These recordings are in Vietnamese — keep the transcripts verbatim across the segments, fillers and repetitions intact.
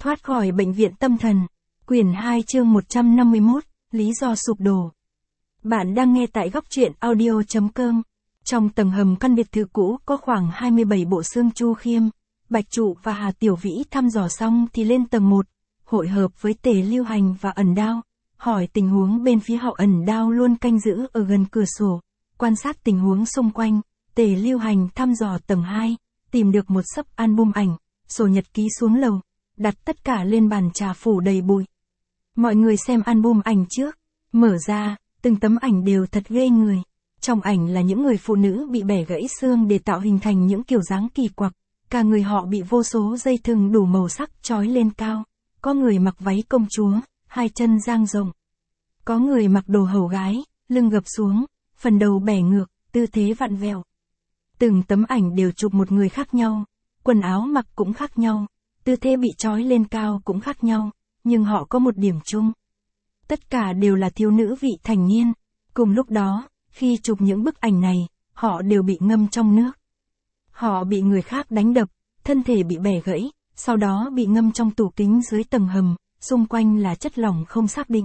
Thoát khỏi bệnh viện tâm thần. Quyển hai chương một trăm năm mươi mốt, lý do sụp đổ. Bạn đang nghe tại góc truyện audio chấm com. Trong tầng hầm căn biệt thự cũ có khoảng hai mươi bảy bộ xương Chu Khiêm, Bạch Trụ và Hà Tiểu Vĩ thăm dò xong thì lên tầng một, hội hợp với Tề Lưu Hành và Ẩn Đao, hỏi tình huống bên phía họ. Ẩn Đao luôn canh giữ ở gần cửa sổ, quan sát tình huống xung quanh. Tề Lưu Hành thăm dò tầng hai, tìm được một xấp album ảnh, sổ nhật ký xuống lầu, đặt tất cả lên bàn trà phủ đầy bụi. Mọi người xem album ảnh trước, mở ra, từng tấm ảnh đều thật ghê người. Trong ảnh là những người phụ nữ bị bẻ gãy xương để tạo hình thành những kiểu dáng kỳ quặc, cả người họ bị vô số dây thừng đủ màu sắc trói lên cao. Có người mặc váy công chúa, hai chân dang rộng. Có người mặc đồ hầu gái, lưng gập xuống, phần đầu bẻ ngược, tư thế vặn vẹo. Từng tấm ảnh đều chụp một người khác nhau, quần áo mặc cũng khác nhau, tư thế bị trói lên cao cũng khác nhau, nhưng họ có một điểm chung. Tất cả đều là thiếu nữ vị thành niên. Cùng lúc đó, khi chụp những bức ảnh này, họ đều bị ngâm trong nước. Họ bị người khác đánh đập, thân thể bị bẻ gãy, sau đó bị ngâm trong tủ kính dưới tầng hầm, xung quanh là chất lỏng không xác định.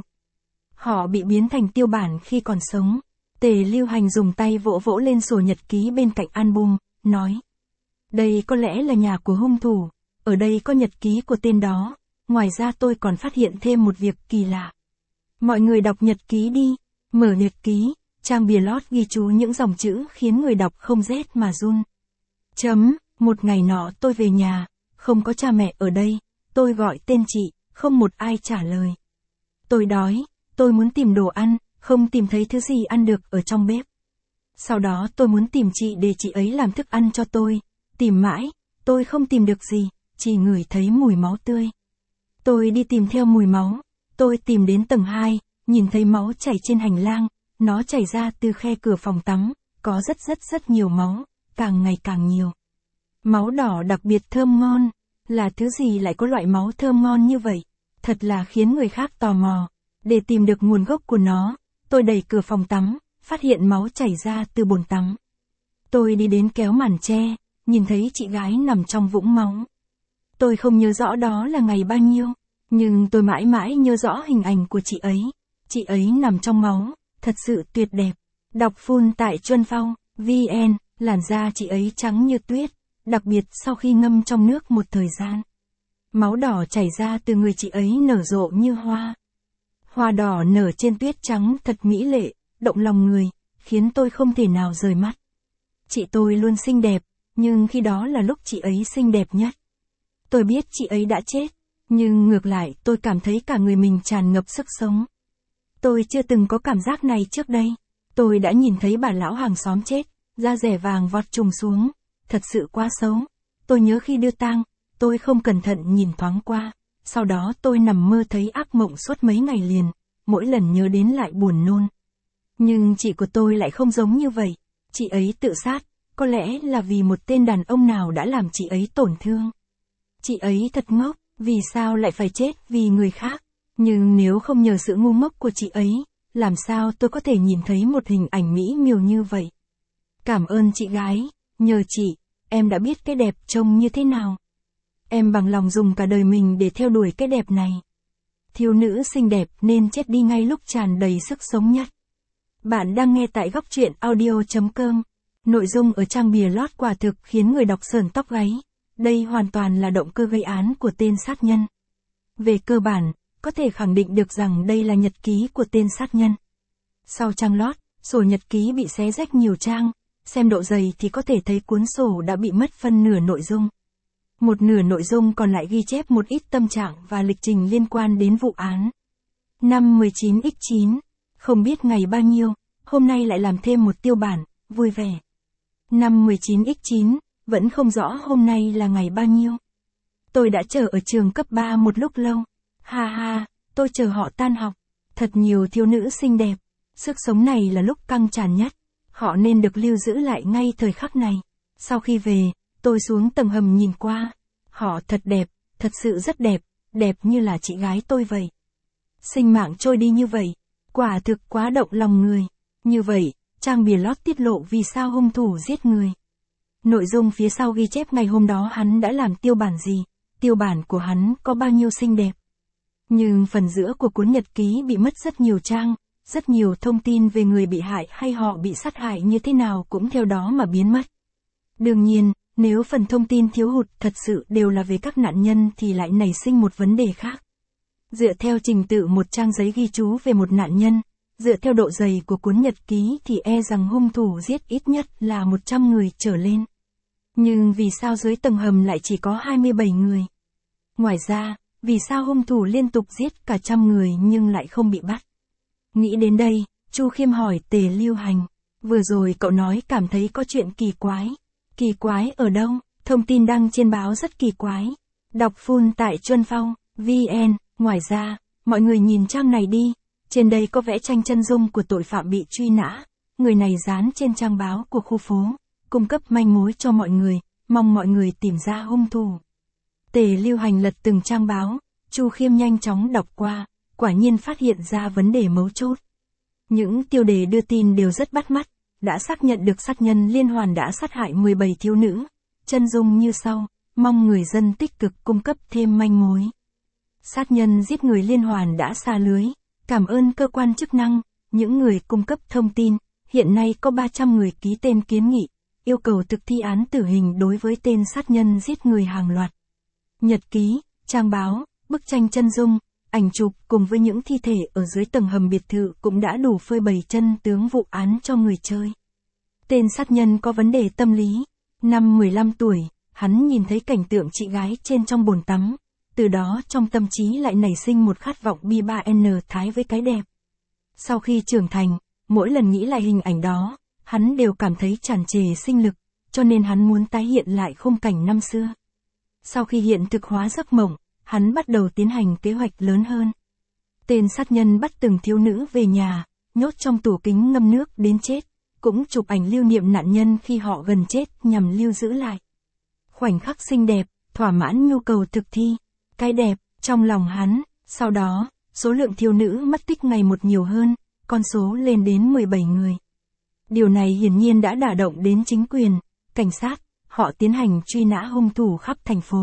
Họ bị biến thành tiêu bản khi còn sống. Tề Lưu Hành dùng tay vỗ vỗ lên sổ nhật ký bên cạnh album, nói: đây có lẽ là nhà của hung thủ, ở đây có nhật ký của tên đó, ngoài ra tôi còn phát hiện thêm một việc kỳ lạ. Mọi người đọc nhật ký đi. Mở nhật ký, trang bìa lót ghi chú những dòng chữ khiến người đọc không rét mà run. Chấm, một ngày nọ tôi về nhà, không có cha mẹ ở đây, tôi gọi tên chị, không một ai trả lời. Tôi đói, tôi muốn tìm đồ ăn, không tìm thấy thứ gì ăn được ở trong bếp. Sau đó tôi muốn tìm chị để chị ấy làm thức ăn cho tôi, tìm mãi, tôi không tìm được gì, chỉ ngửi thấy mùi máu tươi. Tôi đi tìm theo mùi máu, tôi tìm đến tầng hai, nhìn thấy máu chảy trên hành lang, nó chảy ra từ khe cửa phòng tắm, có rất rất rất nhiều máu, càng ngày càng nhiều. Máu đỏ đặc biệt thơm ngon, là thứ gì lại có loại máu thơm ngon như vậy, thật là khiến người khác tò mò. Để tìm được nguồn gốc của nó, tôi đẩy cửa phòng tắm, phát hiện máu chảy ra từ bồn tắm. Tôi đi đến kéo màn che, nhìn thấy chị gái nằm trong vũng máu. Tôi không nhớ rõ đó là ngày bao nhiêu, nhưng tôi mãi mãi nhớ rõ hình ảnh của chị ấy. Chị ấy nằm trong máu, thật sự tuyệt đẹp. Đọc full tại Chuân Phong, vn, làn da chị ấy trắng như tuyết, đặc biệt sau khi ngâm trong nước một thời gian. Máu đỏ chảy ra từ người chị ấy nở rộ như hoa. Hoa đỏ nở trên tuyết trắng thật mỹ lệ, động lòng người, khiến tôi không thể nào rời mắt. Chị tôi luôn xinh đẹp, nhưng khi đó là lúc chị ấy xinh đẹp nhất. Tôi biết chị ấy đã chết, nhưng ngược lại tôi cảm thấy cả người mình tràn ngập sức sống. Tôi chưa từng có cảm giác này trước đây. Tôi đã nhìn thấy bà lão hàng xóm chết, da rẻ vàng vọt trùng xuống, thật sự quá xấu. Tôi nhớ khi đưa tang, tôi không cẩn thận nhìn thoáng qua, sau đó tôi nằm mơ thấy ác mộng suốt mấy ngày liền, mỗi lần nhớ đến lại buồn nôn. Nhưng chị của tôi lại không giống như vậy, chị ấy tự sát, có lẽ là vì một tên đàn ông nào đã làm chị ấy tổn thương. Chị ấy thật ngốc, vì sao lại phải chết vì người khác? Nhưng nếu không nhờ sự ngu ngốc của chị ấy, làm sao tôi có thể nhìn thấy một hình ảnh mỹ miều như vậy? Cảm ơn chị gái, nhờ chị, em đã biết cái đẹp trông như thế nào. Em bằng lòng dùng cả đời mình để theo đuổi cái đẹp này. Thiếu nữ xinh đẹp nên chết đi ngay lúc tràn đầy sức sống nhất. Bạn đang nghe tại góc truyện audio chấm com. Nội dung ở trang bìa lót quả thực khiến người đọc sởn tóc gáy. Đây hoàn toàn là động cơ gây án của tên sát nhân. Về cơ bản, có thể khẳng định được rằng đây là nhật ký của tên sát nhân. Sau trang lót, sổ nhật ký bị xé rách nhiều trang, xem độ dày thì có thể thấy cuốn sổ đã bị mất phân nửa nội dung. Một nửa nội dung còn lại ghi chép một ít tâm trạng và lịch trình liên quan đến vụ án. Năm mười chín nhân chín, không biết ngày bao nhiêu, hôm nay lại làm thêm một tiêu bản, vui vẻ. Năm mười chín nhân chín, vẫn không rõ hôm nay là ngày bao nhiêu. Tôi đã chờ ở trường cấp ba một lúc lâu. Ha ha, tôi chờ họ tan học. Thật nhiều thiếu nữ xinh đẹp. Sức sống này là lúc căng tràn nhất. Họ nên được lưu giữ lại ngay thời khắc này. Sau khi về, tôi xuống tầng hầm nhìn qua. Họ thật đẹp, thật sự rất đẹp, đẹp như là chị gái tôi vậy. Sinh mạng trôi đi như vậy, quả thực quá động lòng người. Như vậy, trang bìa lót tiết lộ vì sao hung thủ giết người. Nội dung phía sau ghi chép ngày hôm đó hắn đã làm tiêu bản gì, tiêu bản của hắn có bao nhiêu xinh đẹp. Nhưng phần giữa của cuốn nhật ký bị mất rất nhiều trang, rất nhiều thông tin về người bị hại hay họ bị sát hại như thế nào cũng theo đó mà biến mất. Đương nhiên, nếu phần thông tin thiếu hụt thật sự đều là về các nạn nhân thì lại nảy sinh một vấn đề khác. Dựa theo trình tự một trang giấy ghi chú về một nạn nhân, dựa theo độ dày của cuốn nhật ký thì e rằng hung thủ giết ít nhất là một trăm người trở lên. Nhưng vì sao dưới tầng hầm lại chỉ có hai mươi bảy người? Ngoài ra, vì sao hung thủ liên tục giết cả trăm người nhưng lại không bị bắt? Nghĩ đến đây, Chu Khiêm hỏi Tề Lưu Hành, vừa rồi cậu nói cảm thấy có chuyện kỳ quái. Kỳ quái ở đâu? Thông tin đăng trên báo rất kỳ quái. Đọc full tại Chuân Phong, vê en, ngoài ra, mọi người nhìn trang này đi, trên đây có vẽ tranh chân dung của tội phạm bị truy nã, người này dán trên trang báo của khu phố, cung cấp manh mối cho mọi người, mong mọi người tìm ra hung thủ. Tề Lưu Hành lật từng trang báo, Chu Khiêm nhanh chóng đọc qua, quả nhiên phát hiện ra vấn đề mấu chốt. Những tiêu đề đưa tin đều rất bắt mắt, đã xác nhận được sát nhân liên hoàn đã sát hại mười bảy thiếu nữ, chân dung như sau, mong người dân tích cực cung cấp thêm manh mối. Sát nhân giết người liên hoàn đã sa lưới, cảm ơn cơ quan chức năng, những người cung cấp thông tin, hiện nay có ba trăm người ký tên kiến nghị, yêu cầu thực thi án tử hình đối với tên sát nhân giết người hàng loạt. Nhật ký, trang báo, bức tranh chân dung, ảnh chụp cùng với những thi thể ở dưới tầng hầm biệt thự cũng đã đủ phơi bày chân tướng vụ án cho người chơi. Tên sát nhân có vấn đề tâm lý, năm mười lăm tuổi, hắn nhìn thấy cảnh tượng chị gái trên trong bồn tắm, từ đó trong tâm trí lại nảy sinh một khát vọng bi ba en thái với cái đẹp. Sau khi trưởng thành, mỗi lần nghĩ lại hình ảnh đó, hắn đều cảm thấy tràn trề sinh lực, cho nên hắn muốn tái hiện lại khung cảnh năm xưa. Sau khi hiện thực hóa giấc mộng, hắn bắt đầu tiến hành kế hoạch lớn hơn. Tên sát nhân bắt từng thiếu nữ về nhà, nhốt trong tủ kính ngâm nước đến chết, cũng chụp ảnh lưu niệm nạn nhân khi họ gần chết nhằm lưu giữ lại khoảnh khắc xinh đẹp, thỏa mãn nhu cầu thực thi cái đẹp trong lòng hắn. Sau đó, số lượng thiếu nữ mất tích ngày một nhiều hơn, con số lên đến mười bảy người. Điều này hiển nhiên đã đả động đến chính quyền, cảnh sát, họ tiến hành truy nã hung thủ khắp thành phố.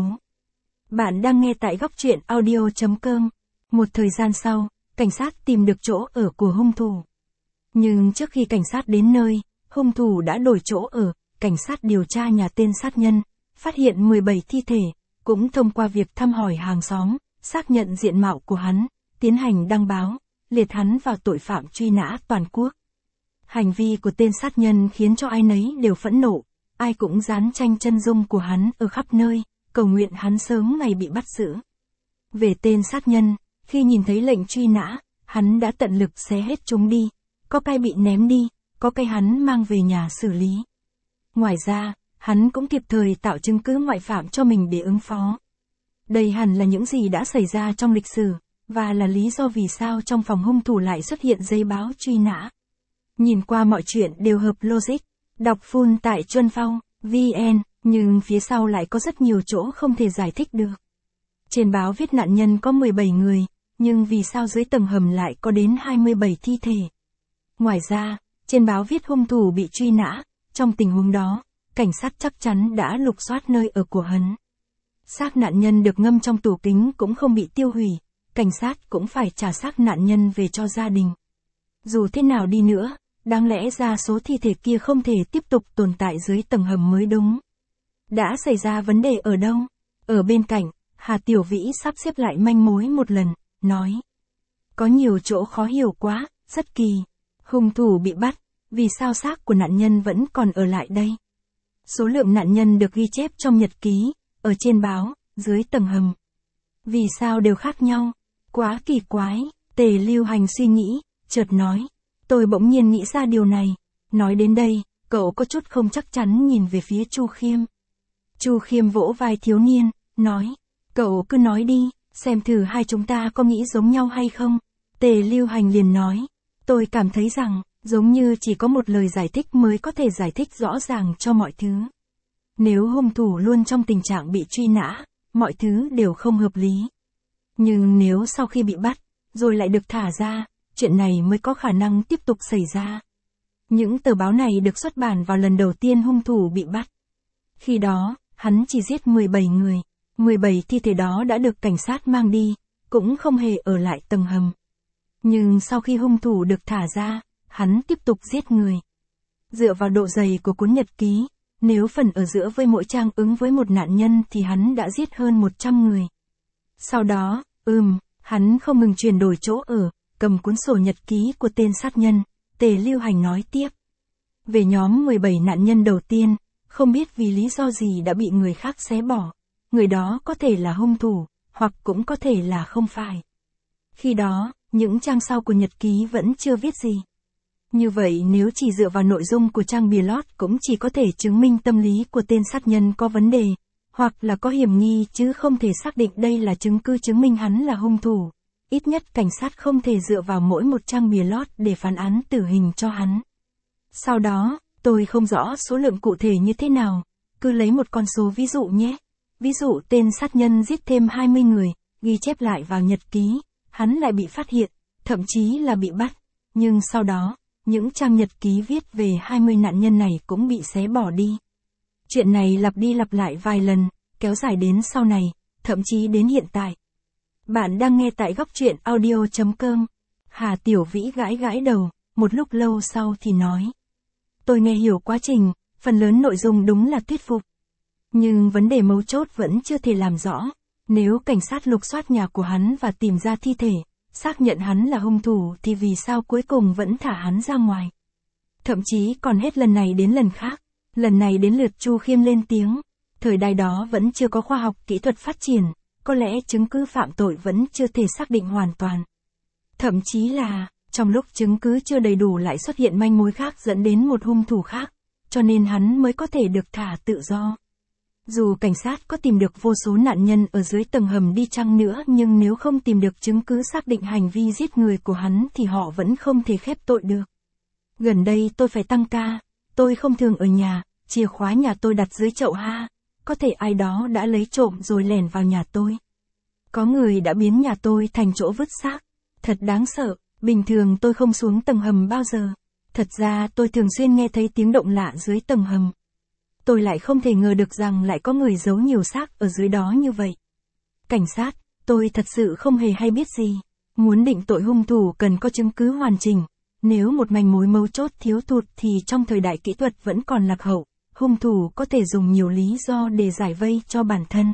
Bạn đang nghe tại góc truyện audio chấm com. Một thời gian sau, cảnh sát tìm được chỗ ở của hung thủ. Nhưng trước khi cảnh sát đến nơi, hung thủ đã đổi chỗ ở, cảnh sát điều tra nhà tên sát nhân, phát hiện mười bảy thi thể, cũng thông qua việc thăm hỏi hàng xóm, xác nhận diện mạo của hắn, tiến hành đăng báo, liệt hắn vào tội phạm truy nã toàn quốc. Hành vi của tên sát nhân khiến cho ai nấy đều phẫn nộ, ai cũng dán tranh chân dung của hắn ở khắp nơi, cầu nguyện hắn sớm ngày bị bắt giữ. Về tên sát nhân, khi nhìn thấy lệnh truy nã, hắn đã tận lực xé hết chúng đi, có cái bị ném đi, có cái hắn mang về nhà xử lý. Ngoài ra, hắn cũng kịp thời tạo chứng cứ ngoại phạm cho mình để ứng phó. Đây hẳn là những gì đã xảy ra trong lịch sử, và là lý do vì sao trong phòng hung thủ lại xuất hiện giấy báo truy nã. Nhìn qua mọi chuyện đều hợp logic, đọc full tại Chuân Phong, vê en, nhưng phía sau lại có rất nhiều chỗ không thể giải thích được. Trên báo viết nạn nhân có mười bảy người, nhưng vì sao dưới tầng hầm lại có đến hai mươi bảy thi thể? Ngoài ra, trên báo viết hung thủ bị truy nã, trong tình huống đó, cảnh sát chắc chắn đã lục soát nơi ở của hắn. Xác nạn nhân được ngâm trong tủ kính cũng không bị tiêu hủy, cảnh sát cũng phải trả xác nạn nhân về cho gia đình. Dù thế nào đi nữa, đáng lẽ ra số thi thể kia không thể tiếp tục tồn tại dưới tầng hầm mới đúng. Đã xảy ra vấn đề ở đâu? Ở bên cạnh, Hà Tiểu Vĩ sắp xếp lại manh mối một lần, nói. Có nhiều chỗ khó hiểu quá, rất kỳ. Hung thủ bị bắt, vì sao xác của nạn nhân vẫn còn ở lại đây? Số lượng nạn nhân được ghi chép trong nhật ký, ở trên báo, dưới tầng hầm. Vì sao đều khác nhau? Quá kỳ quái, Tề Lưu Hành suy nghĩ, chợt nói. Tôi bỗng nhiên nghĩ ra điều này. Nói đến đây, cậu có chút không chắc chắn nhìn về phía Chu Khiêm. Chu Khiêm vỗ vai thiếu niên, nói. Cậu cứ nói đi, xem thử hai chúng ta có nghĩ giống nhau hay không. Tề Lưu Hành liền nói. Tôi cảm thấy rằng, giống như chỉ có một lời giải thích mới có thể giải thích rõ ràng cho mọi thứ. Nếu hung thủ luôn trong tình trạng bị truy nã, mọi thứ đều không hợp lý. Nhưng nếu sau khi bị bắt, rồi lại được thả ra, chuyện này mới có khả năng tiếp tục xảy ra. Những tờ báo này được xuất bản vào lần đầu tiên hung thủ bị bắt. Khi đó, hắn chỉ giết mười bảy người. mười bảy thi thể đó đã được cảnh sát mang đi, cũng không hề ở lại tầng hầm. Nhưng sau khi hung thủ được thả ra, hắn tiếp tục giết người. Dựa vào độ dày của cuốn nhật ký, nếu phần ở giữa với mỗi trang ứng với một nạn nhân thì hắn đã giết hơn một trăm người. Sau đó, ừm, hắn không ngừng chuyển đổi chỗ ở, cầm cuốn sổ nhật ký của tên sát nhân, Tề Lưu Hành nói tiếp. Về nhóm mười bảy nạn nhân đầu tiên, không biết vì lý do gì đã bị người khác xé bỏ. Người đó có thể là hung thủ, hoặc cũng có thể là không phải. Khi đó, những trang sau của nhật ký vẫn chưa viết gì. Như vậy nếu chỉ dựa vào nội dung của trang bìa lót cũng chỉ có thể chứng minh tâm lý của tên sát nhân có vấn đề, hoặc là có hiểm nghi chứ không thể xác định đây là chứng cứ chứng minh hắn là hung thủ. Ít nhất cảnh sát không thể dựa vào mỗi một trang bìa lót để phán án tử hình cho hắn. Sau đó, tôi không rõ số lượng cụ thể như thế nào, cứ lấy một con số ví dụ nhé. Ví dụ tên sát nhân giết thêm hai mươi người, ghi chép lại vào nhật ký, hắn lại bị phát hiện, thậm chí là bị bắt. Nhưng sau đó, những trang nhật ký viết về hai mươi nạn nhân này cũng bị xé bỏ đi. Chuyện này lặp đi lặp lại vài lần, kéo dài đến sau này, thậm chí đến hiện tại. Bạn đang nghe tại góc truyện audio chấm com. Hà Tiểu Vĩ gãi gãi đầu, một lúc lâu sau thì nói. Tôi nghe hiểu quá trình, phần lớn nội dung đúng là thuyết phục. Nhưng vấn đề mấu chốt vẫn chưa thể làm rõ. Nếu cảnh sát lục soát nhà của hắn và tìm ra thi thể, xác nhận hắn là hung thủ thì vì sao cuối cùng vẫn thả hắn ra ngoài? Thậm chí còn hết lần này đến lần khác. Lần này đến lượt Chu Khiêm lên tiếng. Thời đại đó vẫn chưa có khoa học kỹ thuật phát triển, có lẽ chứng cứ phạm tội vẫn chưa thể xác định hoàn toàn. Thậm chí là, trong lúc chứng cứ chưa đầy đủ lại xuất hiện manh mối khác dẫn đến một hung thủ khác, cho nên hắn mới có thể được thả tự do. Dù cảnh sát có tìm được vô số nạn nhân ở dưới tầng hầm đi chăng nữa nhưng nếu không tìm được chứng cứ xác định hành vi giết người của hắn thì họ vẫn không thể khép tội được. Gần đây tôi phải tăng ca, tôi không thường ở nhà, chìa khóa nhà tôi đặt dưới chậu ha, có thể ai đó đã lấy trộm rồi lẻn vào nhà tôi. Có người đã biến nhà tôi thành chỗ vứt xác, thật đáng sợ, bình thường tôi không xuống tầng hầm bao giờ. Thật ra tôi thường xuyên nghe thấy tiếng động lạ dưới tầng hầm. Tôi lại không thể ngờ được rằng lại có người giấu nhiều xác ở dưới đó như vậy. Cảnh sát, tôi thật sự không hề hay biết gì. Muốn định tội hung thủ cần có chứng cứ hoàn chỉnh. Nếu một manh mối mấu chốt thiếu thụt thì trong thời đại kỹ thuật vẫn còn lạc hậu, hung thủ có thể dùng nhiều lý do để giải vây cho bản thân.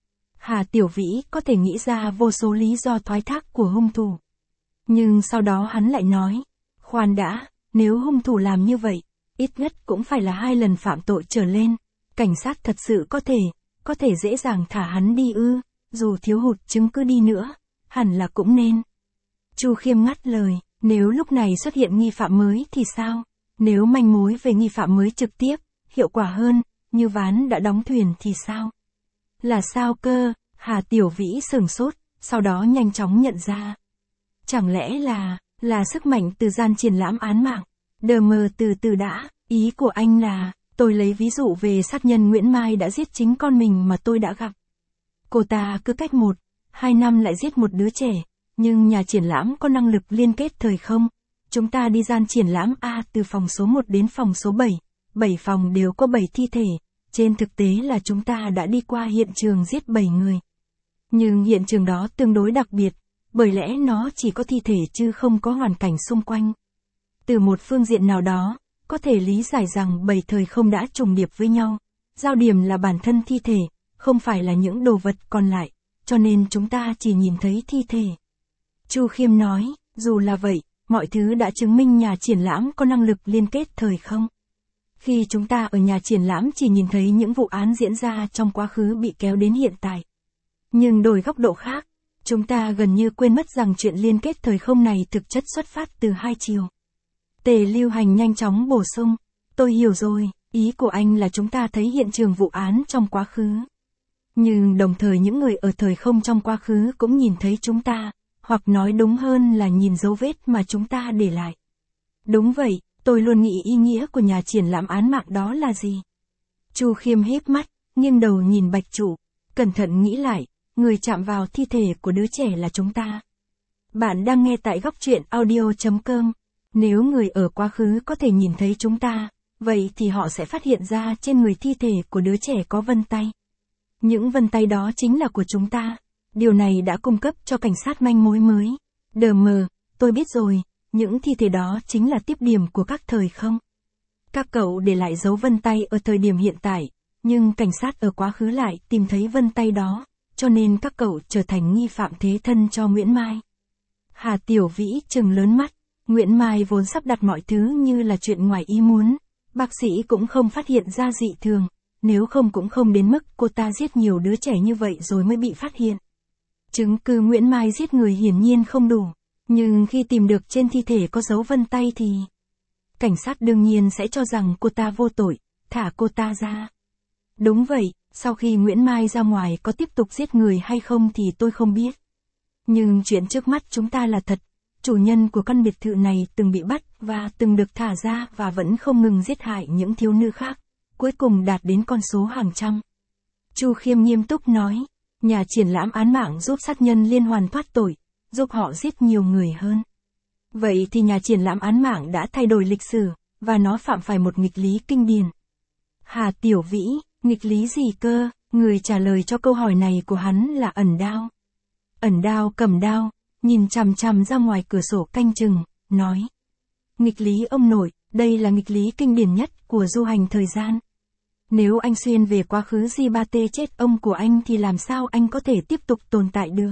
Hà Tiểu Vĩ có thể nghĩ ra vô số lý do thoái thác của hung thủ. Nhưng sau đó hắn lại nói, khoan đã, nếu hung thủ làm như vậy, ít nhất cũng phải là hai lần phạm tội trở lên. Cảnh sát thật sự có thể, có thể dễ dàng thả hắn đi ư, dù thiếu hụt chứng cứ đi nữa, hẳn là cũng nên. Chu Khiêm ngắt lời, nếu lúc này xuất hiện nghi phạm mới thì sao? Nếu manh mối về nghi phạm mới trực tiếp, hiệu quả hơn, như ván đã đóng thuyền thì sao? Là sao cơ? Hà Tiểu Vĩ sửng sốt, sau đó nhanh chóng nhận ra. Chẳng lẽ là, là sức mạnh từ gian triển lãm án mạng? Đờ mờ từ từ đã, ý của anh là, tôi lấy ví dụ về sát nhân Nguyễn Mai đã giết chính con mình mà tôi đã gặp. Cô ta cứ cách một, hai năm lại giết một đứa trẻ, nhưng nhà triển lãm có năng lực liên kết thời không? Chúng ta đi gian triển lãm A từ phòng số một đến phòng số bảy, bảy phòng đều có bảy thi thể, trên thực tế là chúng ta đã đi qua hiện trường giết bảy người. Nhưng hiện trường đó tương đối đặc biệt, bởi lẽ nó chỉ có thi thể chứ không có hoàn cảnh xung quanh. Từ một phương diện nào đó, có thể lý giải rằng bảy thời không đã trùng điệp với nhau. Giao điểm là bản thân thi thể, không phải là những đồ vật còn lại, cho nên chúng ta chỉ nhìn thấy thi thể. Chu Khiêm nói, dù là vậy, mọi thứ đã chứng minh nhà triển lãm có năng lực liên kết thời không. Khi chúng ta ở nhà triển lãm chỉ nhìn thấy những vụ án diễn ra trong quá khứ bị kéo đến hiện tại. Nhưng đổi góc độ khác, chúng ta gần như quên mất rằng chuyện liên kết thời không này thực chất xuất phát từ hai chiều. Tề Lưu Hành nhanh chóng bổ sung, tôi hiểu rồi, ý của anh là chúng ta thấy hiện trường vụ án trong quá khứ. Nhưng đồng thời những người ở thời không trong quá khứ cũng nhìn thấy chúng ta, hoặc nói đúng hơn là nhìn dấu vết mà chúng ta để lại. Đúng vậy, tôi luôn nghĩ ý nghĩa của nhà triển lãm án mạng đó là gì? Chu Khiêm híp mắt, nghiêng đầu nhìn Bạch Chủ, cẩn thận nghĩ lại, người chạm vào thi thể của đứa trẻ là chúng ta. Bạn đang nghe tại góc truyện audio chấm com. Nếu người ở quá khứ có thể nhìn thấy chúng ta, vậy thì họ sẽ phát hiện ra trên người thi thể của đứa trẻ có vân tay. Những vân tay đó chính là của chúng ta. Điều này đã cung cấp cho cảnh sát manh mối mới. Đờ mờ, tôi biết rồi, những thi thể đó chính là tiếp điểm của các thời không. Các cậu để lại dấu vân tay ở thời điểm hiện tại, nhưng cảnh sát ở quá khứ lại tìm thấy vân tay đó, cho nên các cậu trở thành nghi phạm thế thân cho Nguyễn Mai. Hà Tiểu Vĩ trừng lớn mắt, Nguyễn Mai vốn sắp đặt mọi thứ như là chuyện ngoài ý muốn, bác sĩ cũng không phát hiện ra dị thường, nếu không cũng không đến mức cô ta giết nhiều đứa trẻ như vậy rồi mới bị phát hiện. Chứng cứ Nguyễn Mai giết người hiển nhiên không đủ, nhưng khi tìm được trên thi thể có dấu vân tay thì cảnh sát đương nhiên sẽ cho rằng cô ta vô tội, thả cô ta ra. Đúng vậy, sau khi Nguyễn Mai ra ngoài có tiếp tục giết người hay không thì tôi không biết. Nhưng chuyện trước mắt chúng ta là thật, chủ nhân của căn biệt thự này từng bị bắt và từng được thả ra và vẫn không ngừng giết hại những thiếu nữ khác, cuối cùng đạt đến con số hàng trăm. Chu Khiêm nghiêm túc nói, nhà triển lãm án mạng giúp sát nhân liên hoàn thoát tội, giúp họ giết nhiều người hơn. Vậy thì nhà triển lãm án mạng đã thay đổi lịch sử, và nó phạm phải một nghịch lý kinh điển. Hà Tiểu Vĩ, nghịch lý gì cơ? Người trả lời cho câu hỏi này của hắn là Ẩn Đao. Ẩn Đao cầm đao, nhìn chằm chằm ra ngoài cửa sổ canh chừng, nói. Nghịch lý ông nội, đây là nghịch lý kinh điển nhất của du hành thời gian. Nếu anh xuyên về quá khứ Di Ba Tê chết ông của anh thì làm sao anh có thể tiếp tục tồn tại được?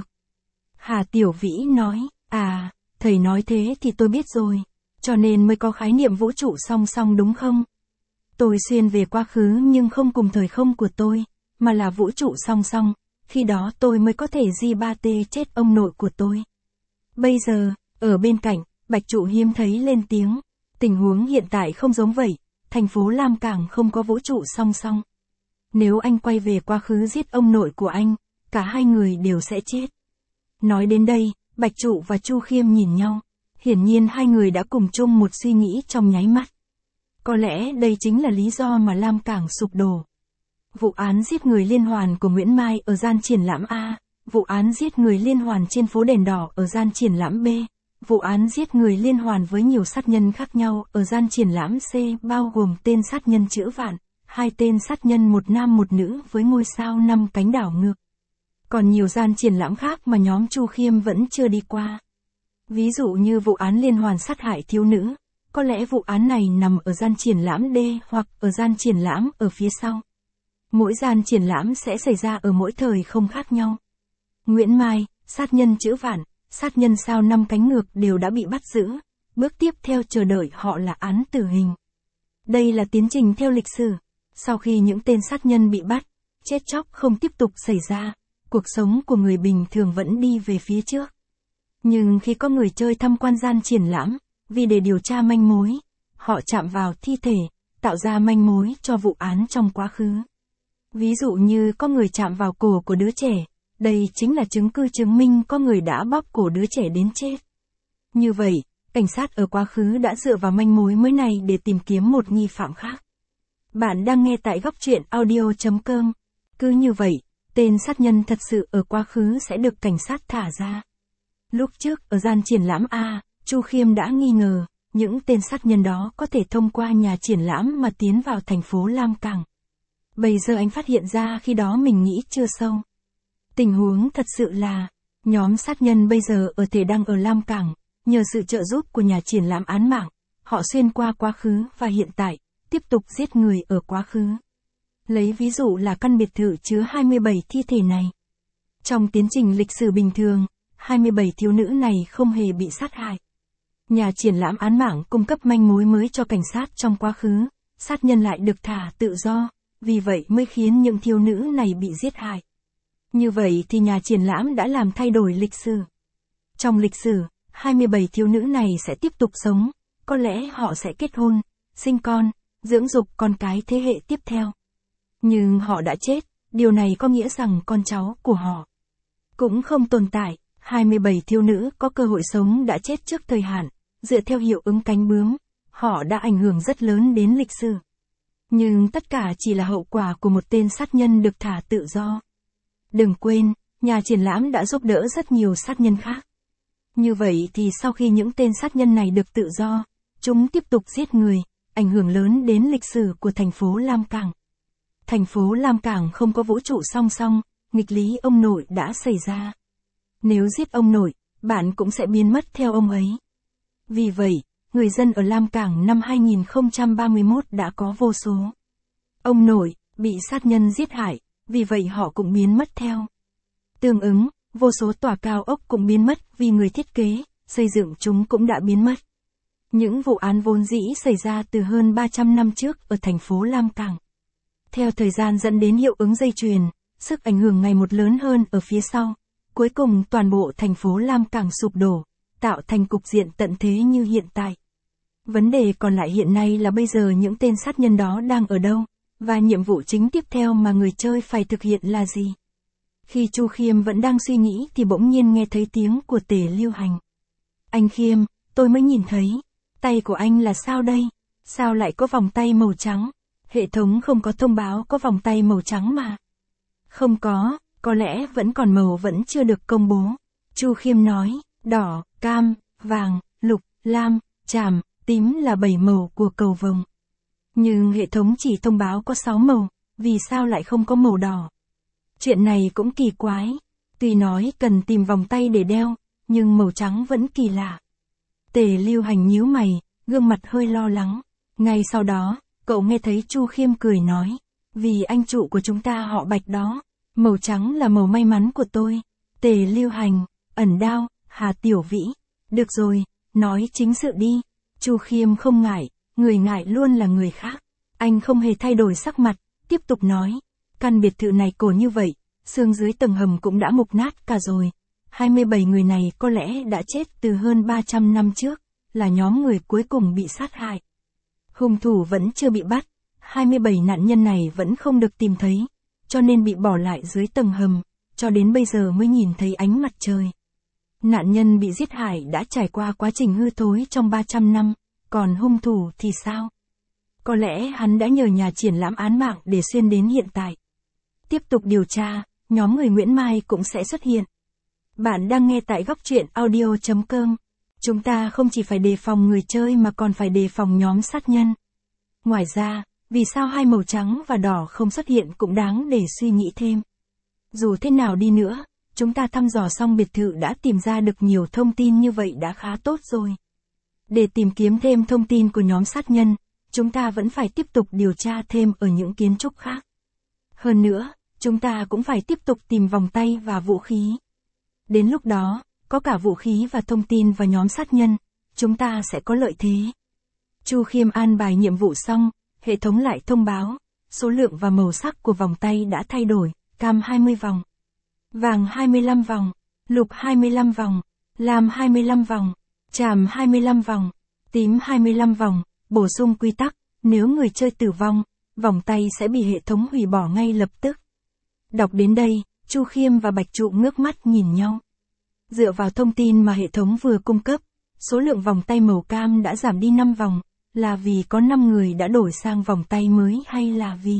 Hà Tiểu Vĩ nói, à, thầy nói thế thì tôi biết rồi, cho nên mới có khái niệm vũ trụ song song đúng không? Tôi xuyên về quá khứ nhưng không cùng thời không của tôi, mà là vũ trụ song song, khi đó tôi mới có thể Di Ba Tê chết ông nội của tôi. Bây giờ, ở bên cạnh, Bạch Trụ hiếm thấy lên tiếng, tình huống hiện tại không giống vậy, thành phố Lam Cảng không có vũ trụ song song. Nếu anh quay về quá khứ giết ông nội của anh, cả hai người đều sẽ chết. Nói đến đây, Bạch Trụ và Chu Khiêm nhìn nhau, hiển nhiên hai người đã cùng chung một suy nghĩ trong nháy mắt. Có lẽ đây chính là lý do mà Lam Cảng sụp đổ. Vụ án giết người liên hoàn của Nguyễn Mai ở gian triển lãm A, vụ án giết người liên hoàn trên phố đèn đỏ ở gian triển lãm B, vụ án giết người liên hoàn với nhiều sát nhân khác nhau ở gian triển lãm C bao gồm tên sát nhân chữ Vạn, hai tên sát nhân một nam một nữ với ngôi sao năm cánh đảo ngược. Còn nhiều gian triển lãm khác mà nhóm Chu Khiêm vẫn chưa đi qua. Ví dụ như vụ án liên hoàn sát hại thiếu nữ, có lẽ vụ án này nằm ở gian triển lãm D hoặc ở gian triển lãm ở phía sau. Mỗi gian triển lãm sẽ xảy ra ở mỗi thời không khác nhau. Nguyễn Mai, sát nhân chữ Vạn, sát nhân sao năm cánh ngược đều đã bị bắt giữ, bước tiếp theo chờ đợi họ là án tử hình. Đây là tiến trình theo lịch sử, sau khi những tên sát nhân bị bắt, chết chóc không tiếp tục xảy ra, cuộc sống của người bình thường vẫn đi về phía trước. Nhưng khi có người chơi tham quan gian triển lãm, vì để điều tra manh mối, họ chạm vào thi thể, tạo ra manh mối cho vụ án trong quá khứ. Ví dụ như có người chạm vào cổ của đứa trẻ, đây chính là chứng cứ chứng minh có người đã bóp cổ đứa trẻ đến chết. Như vậy, cảnh sát ở quá khứ đã dựa vào manh mối mới này để tìm kiếm một nghi phạm khác. Bạn đang nghe tại góc truyện audio chấm com. Cứ như vậy, tên sát nhân thật sự ở quá khứ sẽ được cảnh sát thả ra. Lúc trước ở gian triển lãm A, Chu Khiêm đã nghi ngờ, những tên sát nhân đó có thể thông qua nhà triển lãm mà tiến vào thành phố Lam Cảng. Bây giờ anh phát hiện ra khi đó mình nghĩ chưa sâu. Tình huống thật sự là, nhóm sát nhân bây giờ ở thể đang ở Lam Cảng, nhờ sự trợ giúp của nhà triển lãm án mạng, họ xuyên qua quá khứ và hiện tại, tiếp tục giết người ở quá khứ. Lấy ví dụ là căn biệt thự chứa hai mươi bảy thi thể này. Trong tiến trình lịch sử bình thường, hai mươi bảy thiếu nữ này không hề bị sát hại. Nhà triển lãm án mạng cung cấp manh mối mới cho cảnh sát trong quá khứ, sát nhân lại được thả tự do, vì vậy mới khiến những thiếu nữ này bị giết hại. Như vậy thì nhà triển lãm đã làm thay đổi lịch sử. Trong lịch sử, hai mươi bảy thiếu nữ này sẽ tiếp tục sống, có lẽ họ sẽ kết hôn, sinh con, dưỡng dục con cái thế hệ tiếp theo. Nhưng họ đã chết, điều này có nghĩa rằng con cháu của họ cũng không tồn tại. hai mươi bảy thiếu nữ có cơ hội sống đã chết trước thời hạn, dựa theo hiệu ứng cánh bướm, họ đã ảnh hưởng rất lớn đến lịch sử. Nhưng tất cả chỉ là hậu quả của một tên sát nhân được thả tự do. Đừng quên, nhà triển lãm đã giúp đỡ rất nhiều sát nhân khác. Như vậy thì sau khi những tên sát nhân này được tự do, chúng tiếp tục giết người, ảnh hưởng lớn đến lịch sử của thành phố Lam Cảng. Thành phố Lam Cảng không có vũ trụ song song, nghịch lý ông nội đã xảy ra. Nếu giết ông nội, bạn cũng sẽ biến mất theo ông ấy. Vì vậy, người dân ở Lam Cảng năm hai nghìn không trăm ba mươi mốt đã có vô số ông nội bị sát nhân giết hại, vì vậy họ cũng biến mất theo. Tương ứng, vô số tòa cao ốc cũng biến mất vì người thiết kế, xây dựng chúng cũng đã biến mất. Những vụ án vốn dĩ xảy ra từ hơn ba trăm năm trước ở thành phố Lam Cảng. Theo thời gian dẫn đến hiệu ứng dây chuyền, sức ảnh hưởng ngày một lớn hơn ở phía sau. Cuối cùng toàn bộ thành phố Lam Cảng sụp đổ, tạo thành cục diện tận thế như hiện tại. Vấn đề còn lại hiện nay là bây giờ những tên sát nhân đó đang ở đâu, và nhiệm vụ chính tiếp theo mà người chơi phải thực hiện là gì. Khi Chu Khiêm vẫn đang suy nghĩ thì bỗng nhiên nghe thấy tiếng của Tề Lưu Hành. Anh Khiêm, tôi mới nhìn thấy, tay của anh là sao đây? Sao lại có vòng tay màu trắng? Hệ thống không có thông báo có vòng tay màu trắng mà. Không có, có lẽ vẫn còn màu vẫn chưa được công bố. Chu Khiêm nói, đỏ, cam, vàng, lục, lam, tràm, tím là bảy màu của cầu vồng. Nhưng hệ thống chỉ thông báo có sáu màu, vì sao lại không có màu đỏ? Chuyện này cũng kỳ quái. Tuy nói cần tìm vòng tay để đeo, nhưng màu trắng vẫn kỳ lạ. Tề Lưu Hành nhíu mày, gương mặt hơi lo lắng. Ngay sau đó, cậu nghe thấy Chu Khiêm cười nói, vì anh trụ của chúng ta họ Bạch đó, màu trắng là màu may mắn của tôi. Tề Lưu Hành, ẩn đao, Hà Tiểu Vĩ. Được rồi, nói chính sự đi. Chu Khiêm không ngại, người ngại luôn là người khác. Anh không hề thay đổi sắc mặt, tiếp tục nói, căn biệt thự này cổ như vậy, xương dưới tầng hầm cũng đã mục nát cả rồi. hai mươi bảy người này có lẽ đã chết từ hơn ba trăm năm trước, là nhóm người cuối cùng bị sát hại. Hung thủ vẫn chưa bị bắt, hai mươi bảy nạn nhân này vẫn không được tìm thấy, cho nên bị bỏ lại dưới tầng hầm, cho đến bây giờ mới nhìn thấy ánh mặt trời. Nạn nhân bị giết hại đã trải qua quá trình hư thối trong ba trăm năm, còn hung thủ thì sao? Có lẽ hắn đã nhờ nhà triển lãm án mạng để xuyên đến hiện tại. Tiếp tục điều tra, nhóm người Nguyễn Mai cũng sẽ xuất hiện. Bạn đang nghe tại góc truyện audio chấm com. Chúng ta không chỉ phải đề phòng người chơi mà còn phải đề phòng nhóm sát nhân. Ngoài ra, vì sao hai màu trắng và đỏ không xuất hiện cũng đáng để suy nghĩ thêm. Dù thế nào đi nữa, chúng ta thăm dò xong biệt thự đã tìm ra được nhiều thông tin như vậy đã khá tốt rồi. Để tìm kiếm thêm thông tin của nhóm sát nhân, chúng ta vẫn phải tiếp tục điều tra thêm ở những kiến trúc khác. Hơn nữa, chúng ta cũng phải tiếp tục tìm vòng tay và vũ khí. Đến lúc đó, có cả vũ khí và thông tin và nhóm sát nhân, chúng ta sẽ có lợi thế. Chu Khiêm an bài nhiệm vụ xong, hệ thống lại thông báo, số lượng và màu sắc của vòng tay đã thay đổi, cam hai mươi vòng, vàng hai mươi lăm vòng, lục hai mươi lăm vòng, lam hai mươi lăm vòng, tràm hai mươi lăm vòng, tím hai mươi lăm vòng, bổ sung quy tắc, nếu người chơi tử vong, vòng tay sẽ bị hệ thống hủy bỏ ngay lập tức. Đọc đến đây, Chu Khiêm và Bạch Trụ ngước mắt nhìn nhau. Dựa vào thông tin mà hệ thống vừa cung cấp, số lượng vòng tay màu cam đã giảm đi năm vòng, là vì có năm người đã đổi sang vòng tay mới hay là vì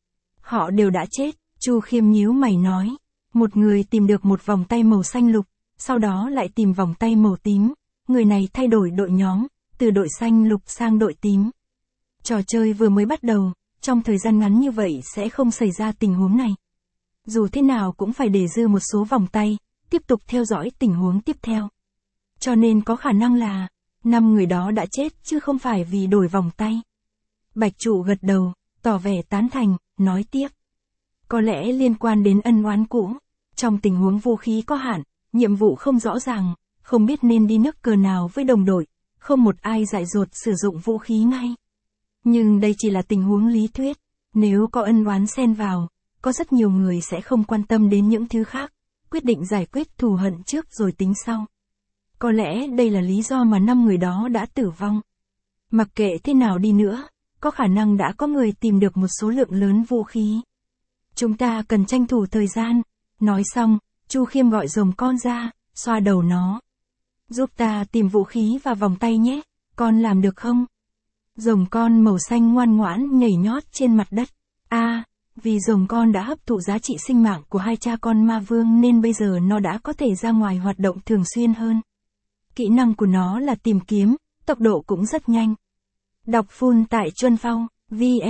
họ đều đã chết? Chu Khiêm nhíu mày nói, một người tìm được một vòng tay màu xanh lục, sau đó lại tìm vòng tay màu tím, người này thay đổi đội nhóm, từ đội xanh lục sang đội tím. Trò chơi vừa mới bắt đầu, trong thời gian ngắn như vậy sẽ không xảy ra tình huống này. Dù thế nào cũng phải để dư một số vòng tay, tiếp tục theo dõi tình huống tiếp theo. Cho nên có khả năng là, năm người đó đã chết chứ không phải vì đổi vòng tay. Bạch Trụ gật đầu, tỏ vẻ tán thành, nói tiếp. Có lẽ liên quan đến ân oán cũ, trong tình huống vũ khí có hạn, nhiệm vụ không rõ ràng, không biết nên đi nước cờ nào với đồng đội, không một ai dại dột sử dụng vũ khí ngay. Nhưng đây chỉ là tình huống lý thuyết, nếu có ân oán xen vào, có rất nhiều người sẽ không quan tâm đến những thứ khác, quyết định giải quyết thù hận trước rồi tính sau. Có lẽ đây là lý do mà năm người đó đã tử vong. Mặc kệ thế nào đi nữa, có khả năng đã có người tìm được một số lượng lớn vũ khí. Chúng ta cần tranh thủ thời gian. Nói xong, Chu Khiêm gọi rồng con ra, xoa đầu nó. Giúp ta tìm vũ khí và vòng tay nhé, con làm được không? Rồng con màu xanh ngoan ngoãn nhảy nhót trên mặt đất. A, à, vì rồng con đã hấp thụ giá trị sinh mạng của hai cha con ma vương nên bây giờ nó đã có thể ra ngoài hoạt động thường xuyên hơn. Kỹ năng của nó là tìm kiếm, tốc độ cũng rất nhanh. Đọc full tại Chuân Phong, vê en,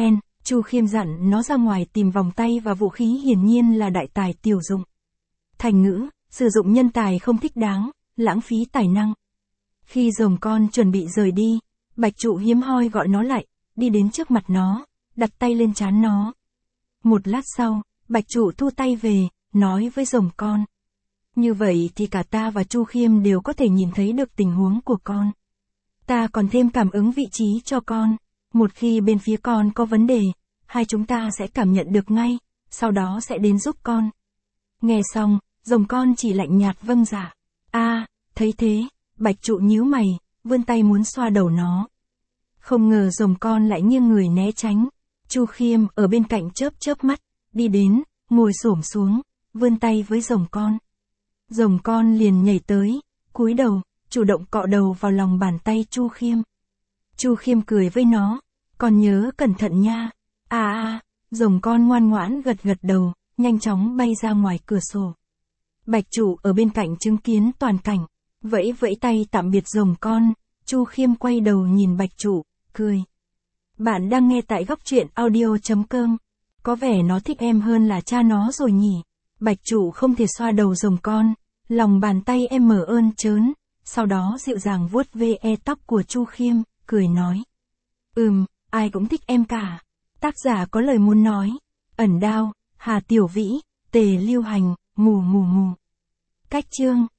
Chu Khiêm dặn nó ra ngoài tìm vòng tay và vũ khí, hiển nhiên là đại tài tiểu dụng. Thành ngữ, sử dụng nhân tài không thích đáng, lãng phí tài năng. Khi rồng con chuẩn bị rời đi, Bạch Trụ hiếm hoi gọi nó lại, đi đến trước mặt nó, đặt tay lên trán nó. Một lát sau, Bạch Trụ thu tay về, nói với rồng con. Như vậy thì cả ta và Chu Khiêm đều có thể nhìn thấy được tình huống của con. Ta còn thêm cảm ứng vị trí cho con. Một khi bên phía con có vấn đề, hai chúng ta sẽ cảm nhận được ngay, sau đó sẽ đến giúp con. Nghe xong, rồng con chỉ lạnh nhạt vâng dạ. A, thấy thế, Bạch Trụ nhíu mày, vươn tay muốn xoa đầu nó. Không ngờ rồng con lại nghiêng người né tránh. Chu Khiêm ở bên cạnh chớp chớp mắt, đi đến, ngồi xổm xuống, vươn tay với rồng con. Rồng con liền nhảy tới, cúi đầu, chủ động cọ đầu vào lòng bàn tay Chu Khiêm. Chu Khiêm cười với nó, con nhớ cẩn thận nha. À à, rồng con ngoan ngoãn gật gật đầu, nhanh chóng bay ra ngoài cửa sổ. Bạch Trụ ở bên cạnh chứng kiến toàn cảnh, vẫy vẫy tay tạm biệt rồng con. Chu Khiêm quay đầu nhìn Bạch Trụ, cười. Bạn đang nghe tại góc truyện audio chấm com. Có vẻ nó thích em hơn là cha nó rồi nhỉ. Bạch Trụ không thể xoa đầu rồng con, lòng bàn tay em mở ơn trớn, sau đó dịu dàng vuốt ve tóc của Chu Khiêm, cười nói. Ừm, ai cũng thích em cả. Tác giả có lời muốn nói. Ẩn Đao, Hà Tiểu Vĩ, Tề Lưu Hành, mù mù mù. Cách chương.